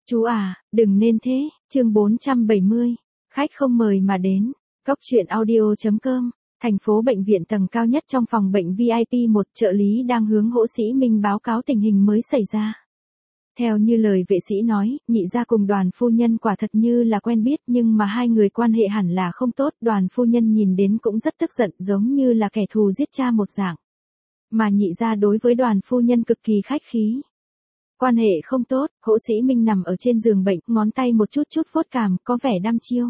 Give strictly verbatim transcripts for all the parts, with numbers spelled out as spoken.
Chú à, đừng nên thế, chương bốn trăm bảy mươi, khách không mời mà đến, cốc truyện audio chấm com, thành phố bệnh viện tầng cao nhất trong phòng bệnh vi ai pi một, trợ lý đang hướng Hỗ Sĩ Minh báo cáo tình hình mới xảy ra. Theo như lời vệ sĩ nói, nhị gia cùng Đoàn phu nhân quả thật như là quen biết nhưng mà hai người quan hệ hẳn là không tốt, Đoàn phu nhân nhìn đến cũng rất tức giận giống như là kẻ thù giết cha một dạng. Mà nhị gia đối với Đoàn phu nhân cực kỳ khách khí. Quan hệ không tốt, Hỗ Sĩ Minh nằm ở trên giường bệnh, ngón tay một chút chút vuốt cằm, có vẻ đăm chiêu.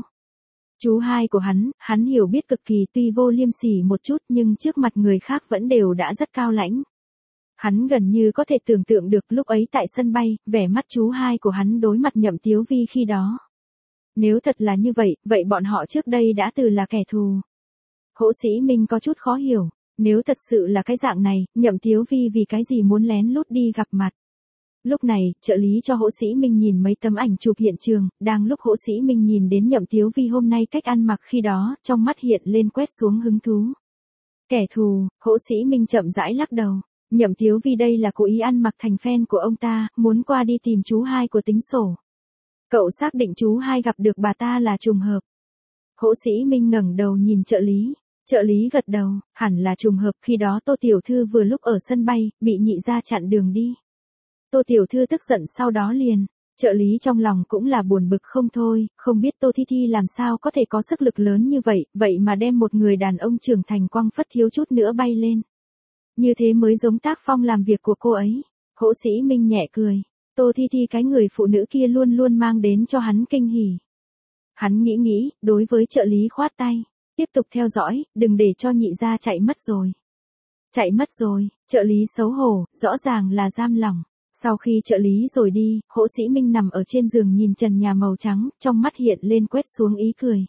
Chú hai của hắn, hắn hiểu biết cực kỳ, tuy vô liêm sỉ một chút nhưng trước mặt người khác vẫn đều đã rất cao lãnh. Hắn gần như có thể tưởng tượng được lúc ấy tại sân bay, vẻ mắt chú hai của hắn đối mặt Nhậm Tiếu Vi khi đó. Nếu thật là như vậy, vậy bọn họ trước đây đã từ là kẻ thù. Hỗ Sĩ Minh có chút khó hiểu, nếu thật sự là cái dạng này, Nhậm Tiếu Vi vì cái gì muốn lén lút đi gặp mặt. Lúc này, trợ lý cho Hỗ Sĩ Minh nhìn mấy tấm ảnh chụp hiện trường, đang lúc Hỗ Sĩ Minh nhìn đến Nhậm Tiếu Vi hôm nay cách ăn mặc khi đó, trong mắt hiện lên quét xuống hứng thú. Kẻ thù, Hỗ Sĩ Minh chậm rãi lắc đầu. Nhậm Tiếu Vi đây là cố ý ăn mặc thành fan của ông ta, muốn qua đi tìm chú hai của tính sổ. Cậu xác định chú hai gặp được bà ta là trùng hợp. Hỗ Sĩ Minh ngẩng đầu nhìn trợ lý. Trợ lý gật đầu, hẳn là trùng hợp, khi đó Tô Tiểu Thư vừa lúc ở sân bay, bị nhị gia chặn đường đi. Tô Tiểu Thư tức giận sau đó liền. Trợ lý trong lòng cũng là buồn bực không thôi, không biết Tô Thi Thi làm sao có thể có sức lực lớn như vậy, vậy mà đem một người đàn ông trưởng thành quăng phất thiếu chút nữa bay lên. Như thế mới giống tác phong làm việc của cô ấy. Hỗ Sĩ Minh nhẹ cười. Tô Thi Thi cái người phụ nữ kia luôn luôn mang đến cho hắn kinh hỉ. Hắn nghĩ nghĩ, đối với trợ lý khoát tay. Tiếp tục theo dõi, đừng để cho nhị gia chạy mất rồi. Chạy mất rồi, trợ lý xấu hổ, rõ ràng là giam lỏng. Sau khi trợ lý rồi đi, Hỗ Sĩ Minh nằm ở trên giường nhìn trần nhà màu trắng, trong mắt hiện lên quét xuống ý cười.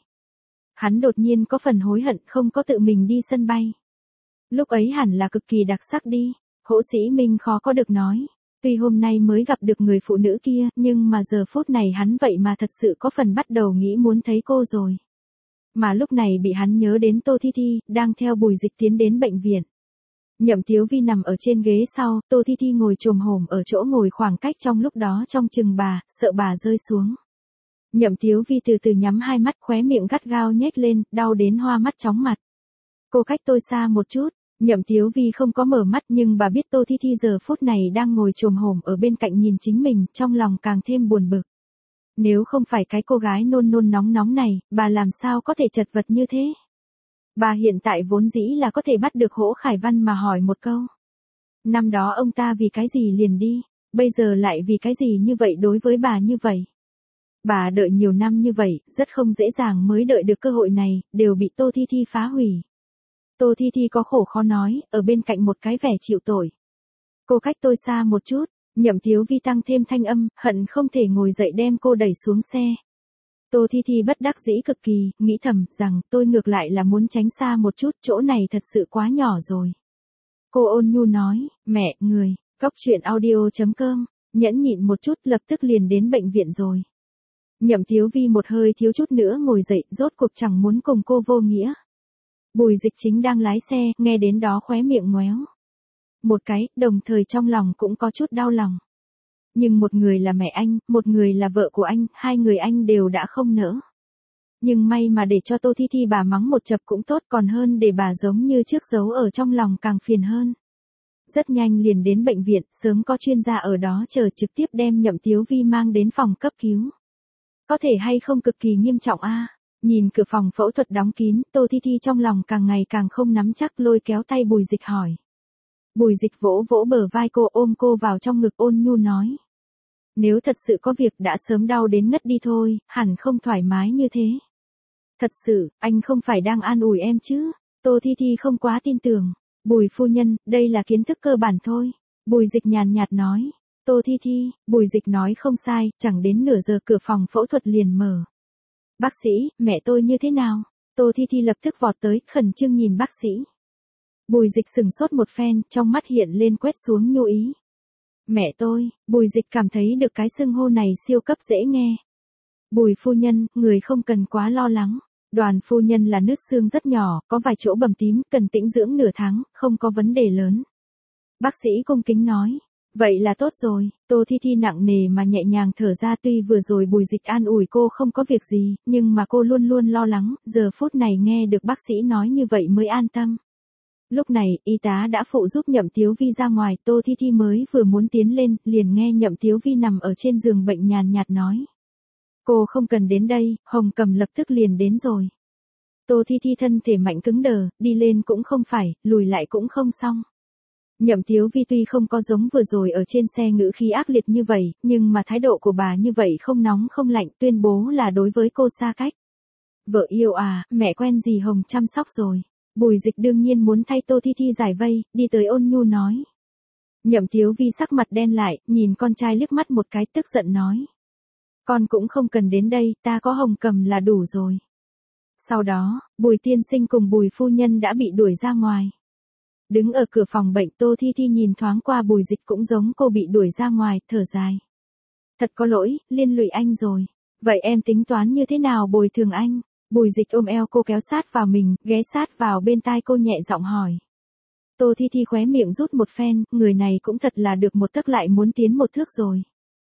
Hắn đột nhiên có phần hối hận không có tự mình đi sân bay. Lúc ấy hẳn là cực kỳ đặc sắc đi, Hỗ Sĩ Minh khó có được nói. Tuy hôm nay mới gặp được người phụ nữ kia, nhưng mà giờ phút này hắn vậy mà thật sự có phần bắt đầu nghĩ muốn thấy cô rồi. Mà lúc này bị hắn nhớ đến Tô Thi Thi, đang theo Bùi Dịch tiến đến bệnh viện. Nhậm Tiếu Vi nằm ở trên ghế sau, Tô Thi Thi ngồi chồm hổm ở chỗ ngồi khoảng cách trong lúc đó trong chừng bà, sợ bà rơi xuống. Nhậm Tiếu Vi từ từ nhắm hai mắt, khóe miệng gắt gao nhếch lên, đau đến hoa mắt chóng mặt. Cô cách tôi xa một chút. Nhậm Tiếu Vi không có mở mắt nhưng bà biết Tô Thi Thi giờ phút này đang ngồi chồm hổm ở bên cạnh nhìn chính mình, trong lòng càng thêm buồn bực. Nếu không phải cái cô gái nôn nôn nóng nóng này, bà làm sao có thể chật vật như thế? Bà hiện tại vốn dĩ là có thể bắt được Hỗ Khải Văn mà hỏi một câu. Năm đó ông ta vì cái gì liền đi, bây giờ lại vì cái gì như vậy đối với bà như vậy? Bà đợi nhiều năm như vậy, rất không dễ dàng mới đợi được cơ hội này, đều bị Tô Thi Thi phá hủy. Tô Thi Thi có khổ khó nói, ở bên cạnh một cái vẻ chịu tội. Cô cách tôi xa một chút, Nhậm Tiếu Vi tăng thêm thanh âm, hận không thể ngồi dậy đem cô đẩy xuống xe. Tô Thi Thi bất đắc dĩ cực kỳ, nghĩ thầm rằng tôi ngược lại là muốn tránh xa một chút, chỗ này thật sự quá nhỏ rồi. Cô ôn nhu nói, mẹ, người, cốc truyện audio chấm com, nhẫn nhịn một chút lập tức liền đến bệnh viện rồi. Nhậm Tiếu Vi một hơi thiếu chút nữa ngồi dậy, rốt cuộc chẳng muốn cùng cô vô nghĩa. Bùi Dịch chính đang lái xe, nghe đến đó khóe miệng ngoéo. Một cái, đồng thời trong lòng cũng có chút đau lòng. Nhưng một người là mẹ anh, một người là vợ của anh, hai người anh đều đã không nỡ. Nhưng may mà để cho Tô Thi Thi bà mắng một chập cũng tốt, còn hơn để bà giống như trước giấu ở trong lòng càng phiền hơn. Rất nhanh liền đến bệnh viện, sớm có chuyên gia ở đó chờ trực tiếp đem Nhậm Tiếu Vi mang đến phòng cấp cứu. Có thể hay không cực kỳ nghiêm trọng a? Nhìn cửa phòng phẫu thuật đóng kín, Tô Thi Thi trong lòng càng ngày càng không nắm chắc, lôi kéo tay Bùi Dịch hỏi. Bùi Dịch vỗ vỗ bờ vai cô, ôm cô vào trong ngực ôn nhu nói. Nếu thật sự có việc đã sớm đau đến ngất đi thôi, hẳn không thoải mái như thế. Thật sự, anh không phải đang an ủi em chứ? Tô Thi Thi không quá tin tưởng. Bùi phu nhân, đây là kiến thức cơ bản thôi. Bùi Dịch nhàn nhạt nói. Tô Thi Thi, Bùi Dịch nói không sai, chẳng đến nửa giờ cửa phòng phẫu thuật liền mở. Bác sĩ, mẹ tôi như thế nào? Tô Thi Thi lập tức vọt tới, khẩn trương nhìn bác sĩ. Bùi Dịch sừng sốt một phen, trong mắt hiện lên quét xuống nhu ý. Mẹ tôi, Bùi Dịch cảm thấy được cái xưng hô này siêu cấp dễ nghe. Bùi phu nhân, người không cần quá lo lắng. Đoàn phu nhân là nứt xương rất nhỏ, có vài chỗ bầm tím, cần tĩnh dưỡng nửa tháng, không có vấn đề lớn. Bác sĩ cung kính nói. Vậy là tốt rồi, Tô Thi Thi nặng nề mà nhẹ nhàng thở ra, tuy vừa rồi Bùi Dịch an ủi cô không có việc gì, nhưng mà cô luôn luôn lo lắng, giờ phút này nghe được bác sĩ nói như vậy mới an tâm. Lúc này, y tá đã phụ giúp Nhậm Tiếu Vi ra ngoài, Tô Thi Thi mới vừa muốn tiến lên, liền nghe Nhậm Tiếu Vi nằm ở trên giường bệnh nhàn nhạt nói. Cô không cần đến đây, Hồng Cầm lập tức liền đến rồi. Tô Thi Thi thân thể mạnh cứng đờ, đi lên cũng không phải, lùi lại cũng không xong. Nhậm Tiếu Vi tuy không có giống vừa rồi ở trên xe ngữ khí ác liệt như vậy, nhưng mà thái độ của bà như vậy không nóng không lạnh, tuyên bố là đối với cô xa cách. Vợ yêu à, mẹ quen dì Hồng chăm sóc rồi. Bùi Dịch đương nhiên muốn thay Tô Thi Thi giải vây, đi tới ôn nhu nói. Nhậm Tiếu Vi sắc mặt đen lại, nhìn con trai liếc mắt một cái, tức giận nói. Con cũng không cần đến đây, ta có Hồng Cầm là đủ rồi. Sau đó, Bùi tiên sinh cùng Bùi phu nhân đã bị đuổi ra ngoài. Đứng ở cửa phòng bệnh, Tô Thi Thi nhìn thoáng qua Bùi Dịch cũng giống cô bị đuổi ra ngoài, thở dài. Thật có lỗi, liên lụy anh rồi. Vậy em tính toán như thế nào bồi thường anh? Bùi Dịch ôm eo cô kéo sát vào mình, ghé sát vào bên tai cô nhẹ giọng hỏi. Tô Thi Thi khóe miệng rút một phen, người này cũng thật là được một tấc lại muốn tiến một thước rồi.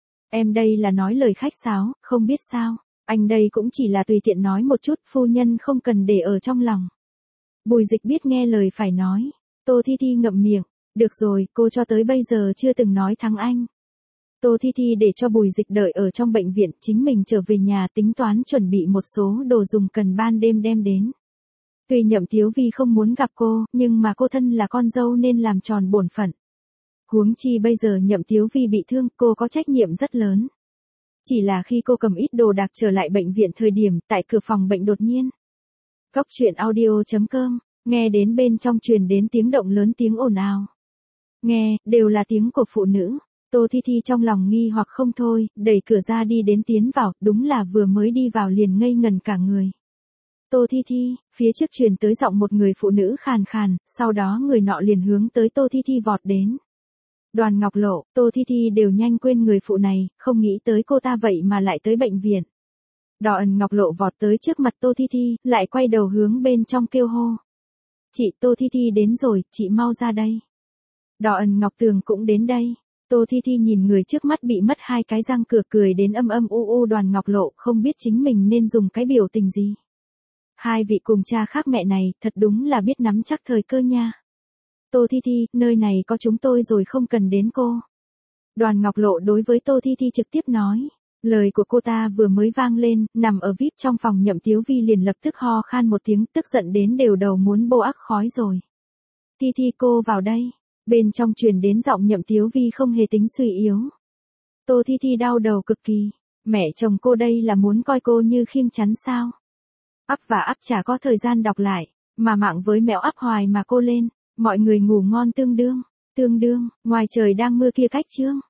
Em đây là nói lời khách sáo, không biết sao, anh đây cũng chỉ là tùy tiện nói một chút, phu nhân không cần để ở trong lòng. Bùi Dịch biết nghe lời phải nói. Tô Thi Thi ngậm miệng, được rồi, cô cho tới bây giờ chưa từng nói thắng anh. Tô Thi Thi để cho Bùi Dịch đợi ở trong bệnh viện, chính mình trở về nhà tính toán chuẩn bị một số đồ dùng cần ban đêm đem đến. Tuy Nhậm Tiếu Vi không muốn gặp cô, nhưng mà cô thân là con dâu nên làm tròn bổn phận. Huống chi bây giờ Nhậm Tiếu Vi bị thương, cô có trách nhiệm rất lớn. Chỉ là khi cô cầm ít đồ đạc trở lại bệnh viện thời điểm, tại cửa phòng bệnh đột nhiên. Cóc truyện audio chấm com, nghe đến bên trong truyền đến tiếng động lớn, tiếng ồn ào. Nghe, đều là tiếng của phụ nữ. Tô Thi Thi trong lòng nghi hoặc không thôi, đẩy cửa ra đi đến tiến vào, đúng là vừa mới đi vào liền ngây ngần cả người. Tô Thi Thi, phía trước truyền tới giọng một người phụ nữ khàn khàn, sau đó người nọ liền hướng tới Tô Thi Thi vọt đến. Đoàn Ngọc Lộ, Tô Thi Thi đều nhanh quên người phụ này, không nghĩ tới cô ta vậy mà lại tới bệnh viện. Đỏ ẩn Ngọc Lộ vọt tới trước mặt Tô Thi Thi, lại quay đầu hướng bên trong kêu hô. Chị, Tô Thi Thi đến rồi, chị mau ra đây. Đỏ ẩn Ngọc Tường cũng đến đây. Tô Thi Thi nhìn người trước mắt bị mất hai cái răng cửa, cười đến âm âm u u. Đoàn Ngọc Lộ không biết chính mình nên dùng cái biểu tình gì. Hai vị cùng cha khác mẹ này, thật đúng là biết nắm chắc thời cơ nha. Tô Thi Thi, nơi này có chúng tôi rồi, không cần đến cô. Đoàn Ngọc Lộ đối với Tô Thi Thi trực tiếp nói. Lời của cô ta vừa mới vang lên, nằm ở vê i pê trong phòng Nhậm Tiếu Vi liền lập tức ho khan một tiếng, tức giận đến đều đầu muốn bô ắc khói rồi. Thi Thi cô vào đây. Bên trong truyền đến giọng Nhậm Tiếu Vi không hề tính suy yếu. Tô Thi Thi đau đầu cực kỳ. Mẹ chồng cô đây là muốn coi cô như khiêng chắn sao? Ắp và ắp chả có thời gian đọc lại, mà mạng với mẹo ắp hoài mà cô lên. Mọi người ngủ ngon tương đương, tương đương, ngoài trời đang mưa kia cách chương.